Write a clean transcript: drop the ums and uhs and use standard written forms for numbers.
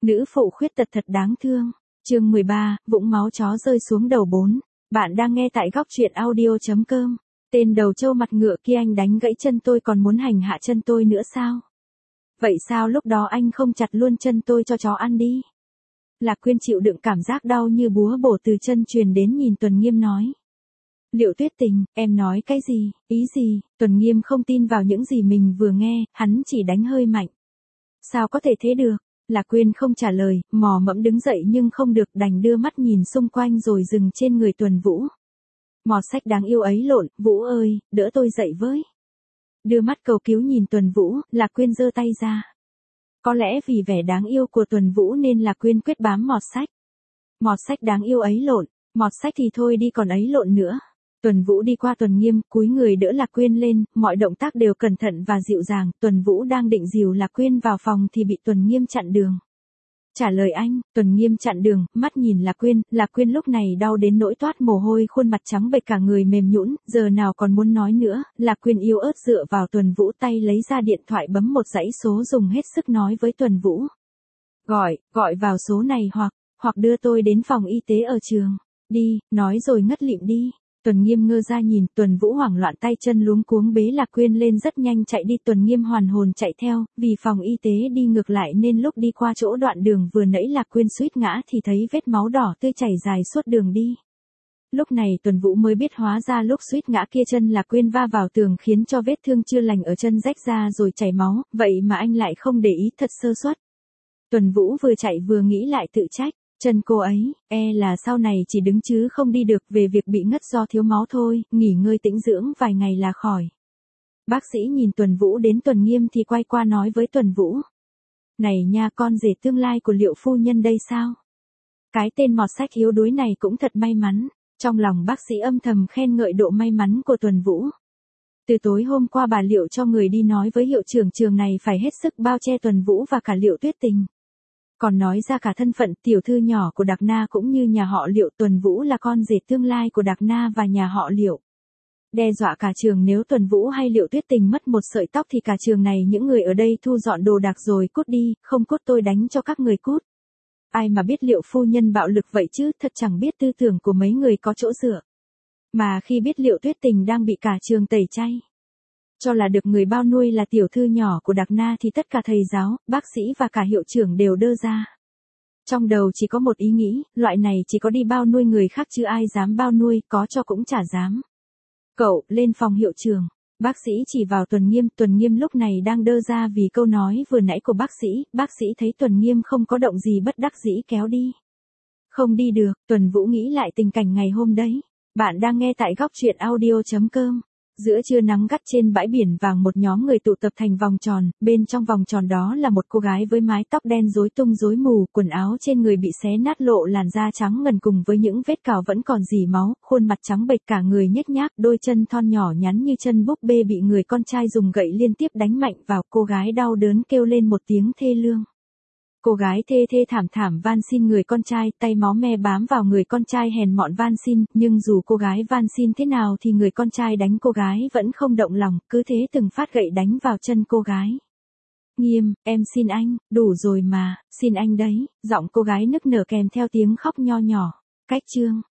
Nữ phụ khuyết tật thật đáng thương. Chương 13, vũng máu chó rơi xuống đầu 4. Bạn đang nghe tại góc truyện audio.com. Tên đầu trâu mặt ngựa kia, anh đánh gãy chân tôi còn muốn hành hạ chân tôi nữa sao? Vậy sao lúc đó anh không chặt luôn chân tôi cho chó ăn đi? Lạc Quyên chịu đựng cảm giác đau như búa bổ từ chân truyền đến, nhìn Tuần Nghiêm nói. Liệu Tuyết Tình, em nói cái gì, ý gì? Tuần Nghiêm không tin vào những gì mình vừa nghe, hắn chỉ đánh hơi mạnh. Sao có thể thế được? Lạc Quyên không trả lời, mò mẫm đứng dậy nhưng không được, đành đưa mắt nhìn xung quanh rồi dừng trên người Tuần Vũ. Mọt sách đáng yêu ấy lộn, Vũ ơi, đỡ tôi dậy với. Đưa mắt cầu cứu nhìn Tuần Vũ, Lạc Quyên giơ tay ra. Có lẽ vì vẻ đáng yêu của Tuần Vũ nên Lạc Quyên quyết bám mọt sách. Mọt sách đáng yêu ấy lộn, mọt sách thì thôi đi còn ấy lộn nữa. Tuần Vũ đi qua Tuần Nghiêm, cúi người đỡ Lạc Quyên lên, mọi động tác đều cẩn thận và dịu dàng. Tuần Vũ đang định dìu Lạc Quyên vào phòng thì bị Tuần Nghiêm chặn đường. Trả lời anh, Tuần Nghiêm chặn đường, mắt nhìn Lạc Quyên lúc này đau đến nỗi toát mồ hôi, khuôn mặt trắng bệch, cả người mềm nhũn, giờ nào còn muốn nói nữa. Lạc Quyên yếu ớt dựa vào Tuần Vũ, tay lấy ra điện thoại bấm một dãy số, dùng hết sức nói với Tuần Vũ. Gọi vào số này hoặc đưa tôi đến phòng y tế ở trường. Đi, nói rồi ngất lịm đi. Tuần Nghiêm ngơ ra nhìn, Tuần Vũ hoảng loạn, tay chân luống cuống bế Lạc Quyên lên rất nhanh chạy đi. Tuần Nghiêm hoàn hồn chạy theo, vì phòng y tế đi ngược lại nên lúc đi qua chỗ đoạn đường vừa nãy Lạc Quyên suýt ngã thì thấy vết máu đỏ tươi chảy dài suốt đường đi. Lúc này Tuần Vũ mới biết hóa ra lúc suýt ngã kia chân Lạc Quyên va vào tường khiến cho vết thương chưa lành ở chân rách ra rồi chảy máu, vậy mà anh lại không để ý, thật sơ suất. Tuần Vũ vừa chạy vừa nghĩ lại tự trách. Chân cô ấy, là sau này chỉ đứng chứ không đi được, về việc bị ngất do thiếu máu thôi, nghỉ ngơi tĩnh dưỡng vài ngày là khỏi. Bác sĩ nhìn Tuần Vũ đến Tuần Nghiêm thì quay qua nói với Tuần Vũ. Này nha, con rể tương lai của Liệu phu nhân đây sao? Cái tên mọt sách yếu đuối này cũng thật may mắn. Trong lòng bác sĩ âm thầm khen ngợi độ may mắn của Tuần Vũ. Từ tối hôm qua bà Liệu cho người đi nói với hiệu trưởng trường này phải hết sức bao che Tuần Vũ và cả Liệu Tuyết Tình. Còn nói ra cả thân phận tiểu thư nhỏ của Đạc Na cũng như nhà họ Liệu. Tuần Vũ là con rể tương lai của Đạc Na và nhà họ Liệu. Đe dọa cả trường, nếu Tuần Vũ hay Liệu Tuyết Tình mất một sợi tóc thì cả trường này những người ở đây thu dọn đồ đạc rồi cút đi, không cút tôi đánh cho các người cút. Ai mà biết Liệu phu nhân bạo lực vậy chứ, thật chẳng biết tư tưởng của mấy người có chỗ dựa. Mà khi biết Liệu Tuyết Tình đang bị cả trường tẩy chay, cho là được người bao nuôi là tiểu thư nhỏ của Đạc Na thì tất cả thầy giáo, bác sĩ và cả hiệu trưởng đều đơ ra. Trong đầu chỉ có một ý nghĩ, loại này chỉ có đi bao nuôi người khác chứ ai dám bao nuôi, có cho cũng chả dám. Cậu, lên phòng hiệu trưởng. Bác sĩ chỉ vào Tuần Nghiêm lúc này đang đơ ra vì câu nói vừa nãy của bác sĩ thấy Tuần Nghiêm không có động gì bất đắc dĩ kéo đi. Không đi được, Tuần Vũ nghĩ lại tình cảnh ngày hôm đấy. Bạn đang nghe tại góc truyện audio.com. Giữa trưa nắng gắt trên bãi biển vàng, một nhóm người tụ tập thành vòng tròn, bên trong vòng tròn đó là một cô gái với mái tóc đen rối tung rối mù, quần áo trên người bị xé nát lộ làn da trắng ngần cùng với những vết cào vẫn còn rỉ máu, khuôn mặt trắng bệch, cả người nhếch nhác, đôi chân thon nhỏ nhắn như chân búp bê bị người con trai dùng gậy liên tiếp đánh mạnh vào. Cô gái đau đớn kêu lên một tiếng thê lương. Cô gái thê thảm van xin người con trai, tay máu me bám vào người con trai hèn mọn van xin, nhưng dù cô gái van xin thế nào thì người con trai đánh cô gái vẫn không động lòng, cứ thế từng phát gậy đánh vào chân cô gái. Nghiêm, em xin anh, đủ rồi mà, xin anh đấy, giọng cô gái nức nở kèm theo tiếng khóc nho nhỏ. Cách chương